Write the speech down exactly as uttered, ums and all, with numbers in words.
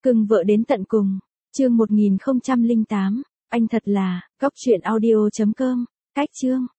Cưng vợ đến tận cùng. Chương một nghìn không trăm lẻ tám. Anh thật là. Cóc truyện audio chấm com. Cách chương.